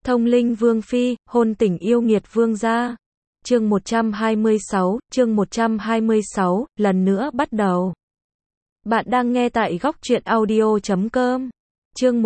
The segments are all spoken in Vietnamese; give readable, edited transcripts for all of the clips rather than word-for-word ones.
Thông linh vương phi, hôn tình yêu nghiệt vương gia. Chương 126, lần nữa bắt đầu. Bạn đang nghe tại góc truyện audio.com. Chương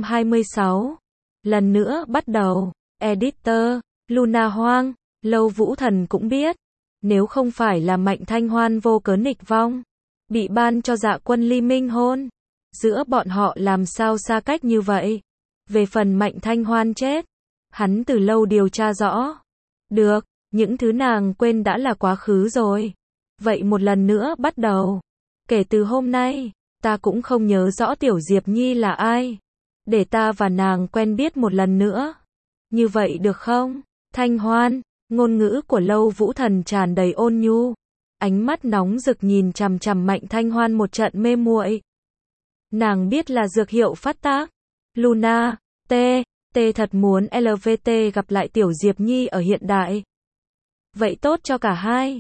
126, lần nữa bắt đầu. Editor, Luna Hoang, Lâu Vũ Thần cũng biết. Nếu không phải là Mạnh Thanh Hoan vô cớ nghịch vong, bị ban cho Dạ Quân ly minh hôn, giữa bọn họ làm sao xa cách như vậy. Về phần Mạnh Thanh Hoan chết, hắn từ lâu điều tra rõ. Được, những thứ nàng quên đã là quá khứ rồi. Vậy một lần nữa bắt đầu. Kể từ hôm nay, ta cũng không nhớ rõ Tiểu Diệp Nhi là ai. Để ta và nàng quen biết một lần nữa. Như vậy được không? Thanh Hoan, ngôn ngữ của Lâu Vũ Thần tràn đầy ôn nhu. Ánh mắt nóng rực nhìn chằm chằm Mạnh Thanh Hoan một trận mê muội. Nàng biết là dược hiệu phát tác. Luna, T thật muốn LVT gặp lại Tiểu Diệp Nhi ở hiện đại. Vậy tốt cho cả hai.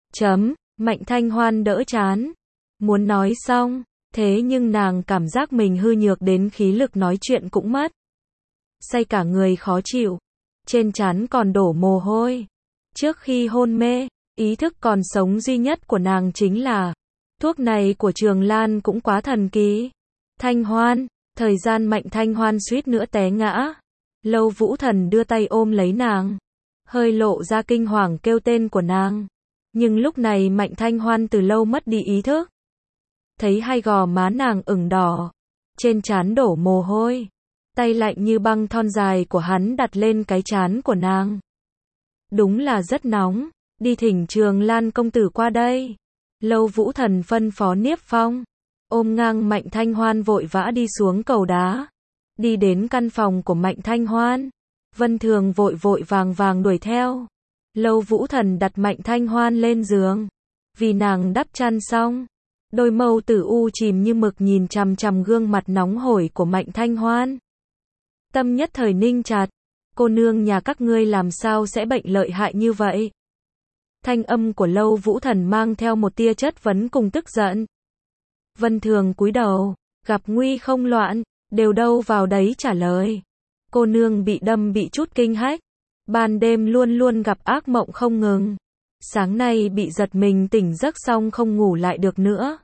Mạnh Thanh Hoan đỡ chán. Muốn nói xong, thế nhưng nàng cảm giác mình hư nhược đến khí lực nói chuyện cũng mất. Say cả người khó chịu. Trên trán còn đổ mồ hôi. Trước khi hôn mê, ý thức còn sống duy nhất của nàng chính là thuốc này của Trường Lan cũng quá thần kỳ. Thanh Hoan, thời gian Mạnh Thanh Hoan suýt nữa té ngã. Lâu Vũ Thần đưa tay ôm lấy nàng, hơi lộ ra kinh hoàng kêu tên của nàng. Nhưng lúc này Mạnh Thanh Hoan từ lâu mất đi ý thức. Thấy hai gò má nàng ửng đỏ, trên trán đổ mồ hôi, tay lạnh như băng thon dài của hắn đặt lên cái trán của nàng. Đúng là rất nóng, đi thỉnh Trường Lan công tử qua đây. Lâu Vũ Thần phân phó Niếp Phong, ôm ngang Mạnh Thanh Hoan vội vã đi xuống cầu đá. Đi đến căn phòng của Mạnh Thanh Hoan, Vân Thường vội vàng đuổi theo. Lâu Vũ Thần đặt Mạnh Thanh Hoan lên giường, vì nàng đắp chăn xong, đôi mâu tử u chìm như mực nhìn chằm chằm gương mặt nóng hổi của Mạnh Thanh Hoan. Tâm nhất thời ninh chặt, cô nương nhà các ngươi làm sao sẽ bệnh lợi hại như vậy? Thanh âm của Lâu Vũ Thần mang theo một tia chất vấn cùng tức giận. Vân Thường cúi đầu, gặp nguy không loạn, đều đâu vào đấy trả lời. Cô nương bị đâm bị chút kinh hách, ban đêm luôn luôn gặp ác mộng không ngừng. Sáng nay bị giật mình tỉnh giấc xong không ngủ lại được nữa.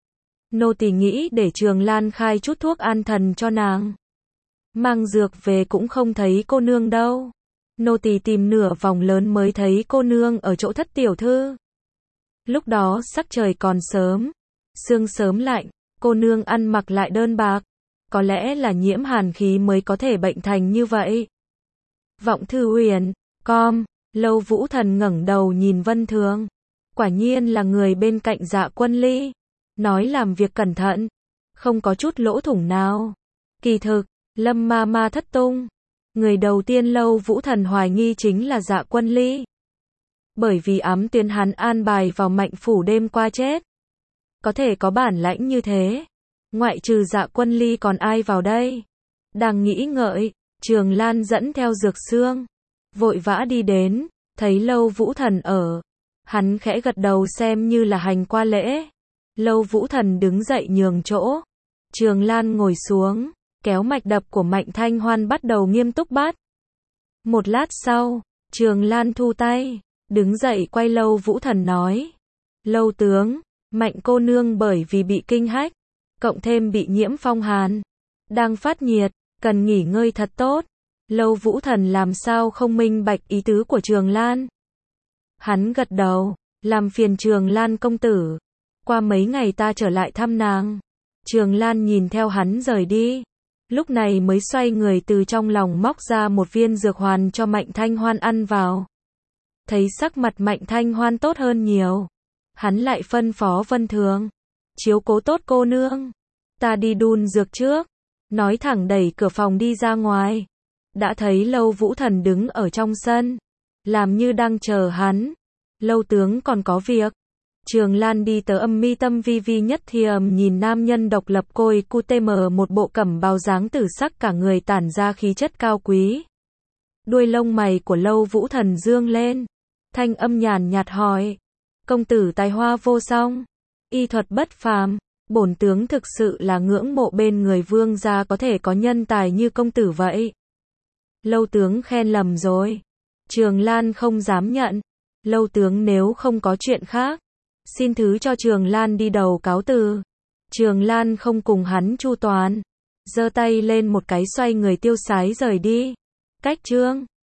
Nô tỳ nghĩ để Trường Lan khai chút thuốc an thần cho nàng. Mang dược về cũng không thấy cô nương đâu. Nô tỳ tìm nửa vòng lớn mới thấy cô nương ở chỗ Thất tiểu thư. Lúc đó sắc trời còn sớm, sương sớm lạnh, cô nương ăn mặc lại đơn bạc. Có lẽ là nhiễm hàn khí mới có thể bệnh thành như vậy. Vọng Thư Huyền, Lâu Vũ Thần ngẩng đầu nhìn Vân Thường. Quả nhiên là người bên cạnh Dạ Quân ly. Nói làm việc cẩn thận, không có chút lỗ thủng nào. Kỳ thực, Lâm ma ma thất tung. Người đầu tiên Lâu Vũ Thần hoài nghi chính là Dạ Quân ly. Bởi vì ám tuyến hắn an bài vào Mạnh phủ đêm qua chết. Có thể có bản lãnh như thế, ngoại trừ Dạ Quân ly còn ai vào đây? Đang nghĩ ngợi, Trường Lan dẫn theo Dược Xương, vội vã đi đến, thấy Lâu Vũ Thần ở. Hắn khẽ gật đầu xem như là hành qua lễ. Lâu Vũ Thần đứng dậy nhường chỗ. Trường Lan ngồi xuống, kéo mạch đập của Mạnh Thanh Hoan bắt đầu nghiêm túc bắt. Một lát sau, Trường Lan thu tay, đứng dậy quay Lâu Vũ Thần nói. Lâu tướng, Mạnh cô nương bởi vì bị kinh hách, cộng thêm bị nhiễm phong hàn, đang phát nhiệt, cần nghỉ ngơi thật tốt. Lâu Vũ Thần làm sao không minh bạch ý tứ của Trường Lan. Hắn gật đầu, làm phiền Trường Lan công tử. Qua mấy ngày ta trở lại thăm nàng. Trường Lan nhìn theo hắn rời đi. Lúc này mới xoay người từ trong lòng móc ra một viên dược hoàn cho Mạnh Thanh Hoan ăn vào. Thấy sắc mặt Mạnh Thanh Hoan tốt hơn nhiều. Hắn lại phân phó Vân Thường. Chiếu cố tốt cô nương. Ta đi đun dược trước. Nói thẳng đẩy cửa phòng đi ra ngoài. Đã thấy Lâu Vũ Thần đứng ở trong sân. Làm như đang chờ hắn. Lâu tướng còn có việc. Trường Lan đi tới âm mi tâm vi vi nhất thiềm nhìn nam nhân độc lập côi QTM một bộ cẩm bào dáng tử sắc cả người tản ra khí chất cao quý. Đuôi lông mày của Lâu Vũ Thần dương lên. Thanh âm nhàn nhạt hỏi. Công tử tài hoa vô song. Y thuật bất phàm. Bổn tướng thực sự là ngưỡng mộ bên người vương gia có thể có nhân tài như công tử vậy. Lâu tướng khen lầm rồi. Trường Lan không dám nhận. Lâu tướng nếu không có chuyện khác, xin thứ cho Trường Lan đi đầu cáo từ. Trường Lan không cùng hắn chu toàn, giơ tay lên một cái xoay người tiêu sái rời đi. Cách chương